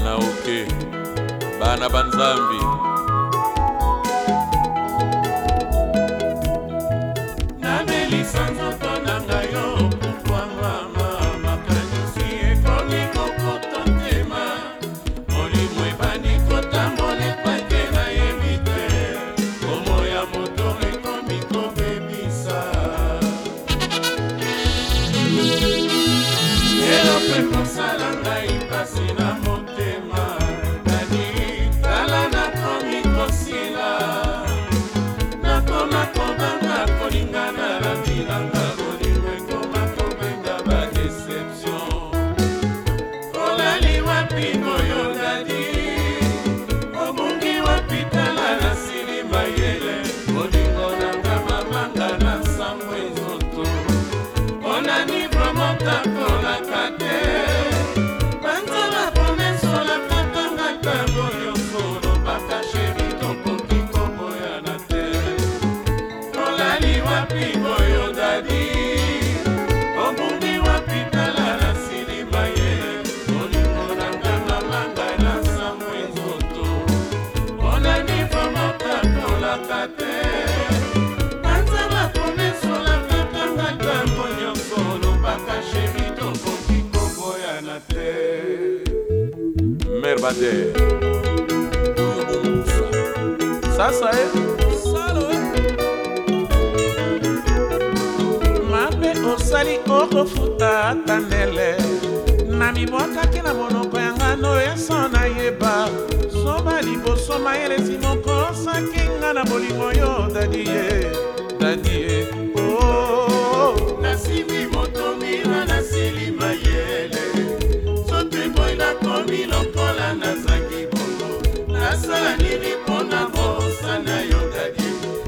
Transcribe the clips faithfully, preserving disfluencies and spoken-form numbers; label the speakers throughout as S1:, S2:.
S1: bana oke bana banzambi
S2: namelisa nzoto na ngai yo kwa mama makanisi ekomi kokoto ntema molimo ebandi kotambola epake nayebi te komo ya moto ekomi kobebisa elo mpe kosala ngai mpasi na motema dani tala nakomi kosila nakoma kobanga kolingana na bilanga bolingo ekoma kobenga badeception olali wapi boyo dadi obungi wapi tala na sili mayele bolingo nanga mamanga na sambo ezoto onani vromotakolaka te banzala pomesolaka tangata boyo solo bakasheri tokoki koboyana te olali wapi boyo dadi obungi wapi tala na sili mayele bolingo nanga mamanga na sambo ezoto onani vromotakolaka te banzala pomesolaka tangata boyo solo bakasheri tokoki koboyana te
S1: merbade sasa e salo
S2: mabe osali okofuta atanele na mibwakaki na monoko ya ngano eso nayeba soba liboso mayelesi moko osaki nga na bolingo yo dadie dadie oh. Nasimi moto mira nasili mayele sote boy nakomi lokola nazangi bongo nasala nini mpona bosana yo dadie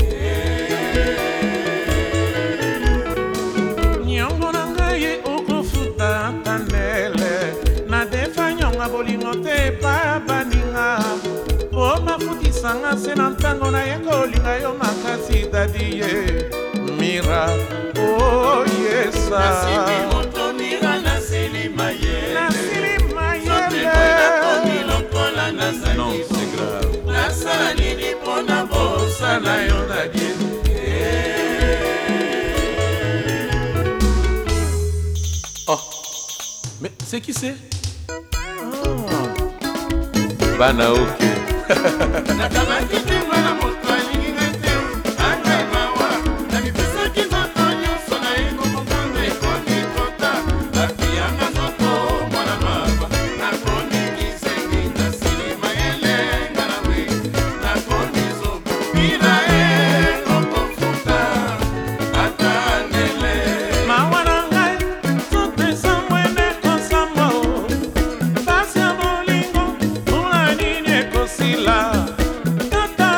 S2: nyongo na ngai okofuta tanele na defa nyonga bolingo te epa baninga po mafutisanga se na ntango na ye kolinga yo makasi dadie mira oh yesa nasili moto mira nasili mayele nasili mayele nakomi lokola nazangi
S1: non c'est grave
S2: nasala nini mpona bosana yo dadie
S1: oh mais c'est qui c'est bana oke
S2: nakamaki te mwana moto alinginga te ata mawa nakipesaki nzoto nyonso na ye komokanga ekomi kota afiyanga nzoto mwana mama nakomi kisengi nasili mayele nga na we nakomi zobina ye kokofuta ata ndele mawa na ngai nzoto esambwene kosamba pasi ya bolingo mpona nini ekosila tata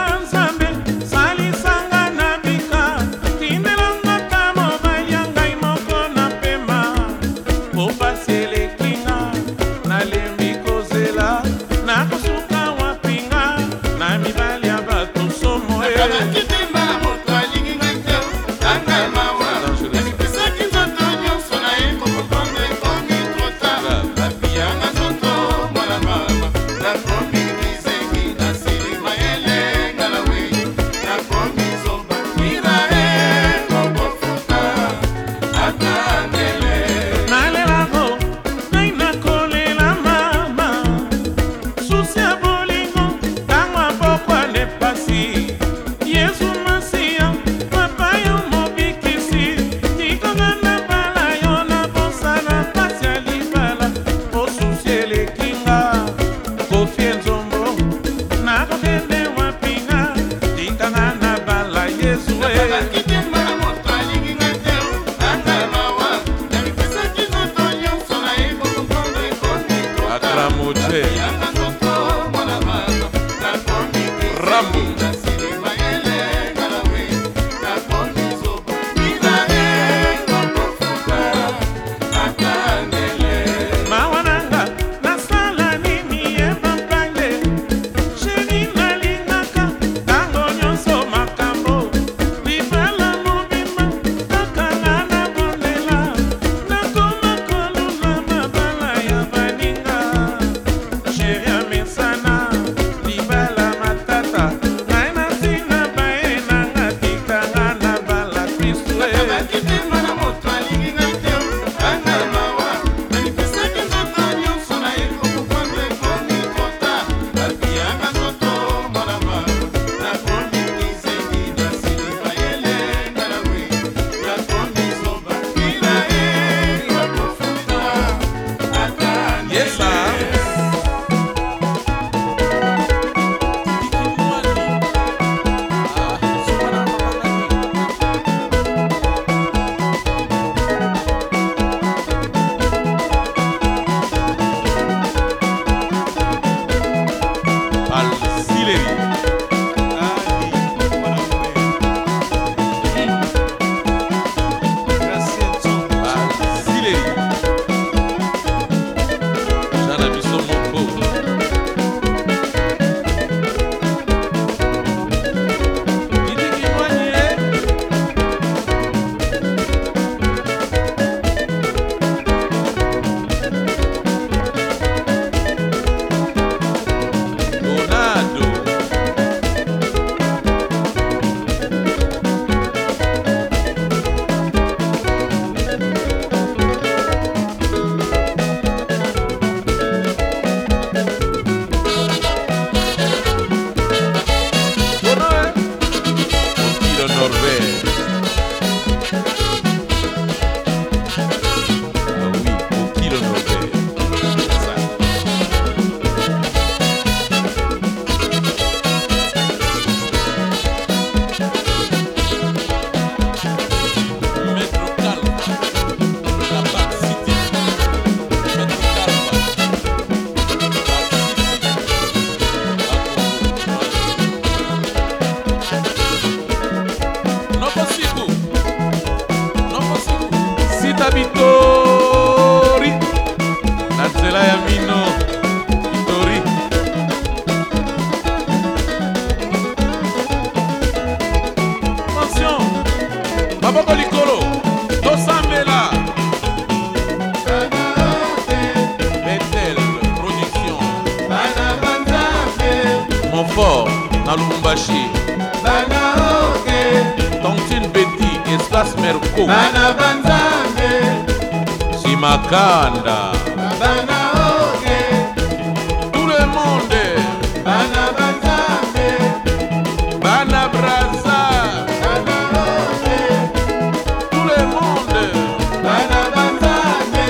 S1: Fort na Lubumbashi.
S2: Bana oke
S1: Tontine Betty Eslas Merco
S2: Bana banzambe
S1: Simakanda.
S2: Bana oke
S1: Tout le monde.
S2: Bana banzambe
S1: Bana Braza.
S2: Bana oke
S1: Tout le monde.
S2: Bana banzambe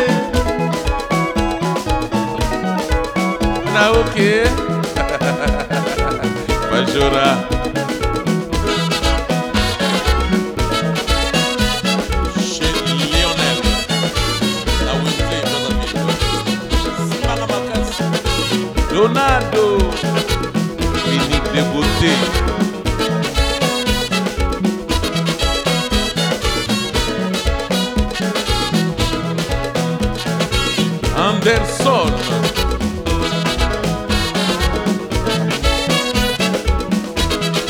S1: Na ok. Majora. Chez Lionel. La Wednesday, Simana Makasi. Leonardo. Clinique de beauté. Anderson.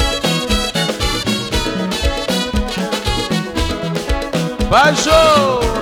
S1: Bajo.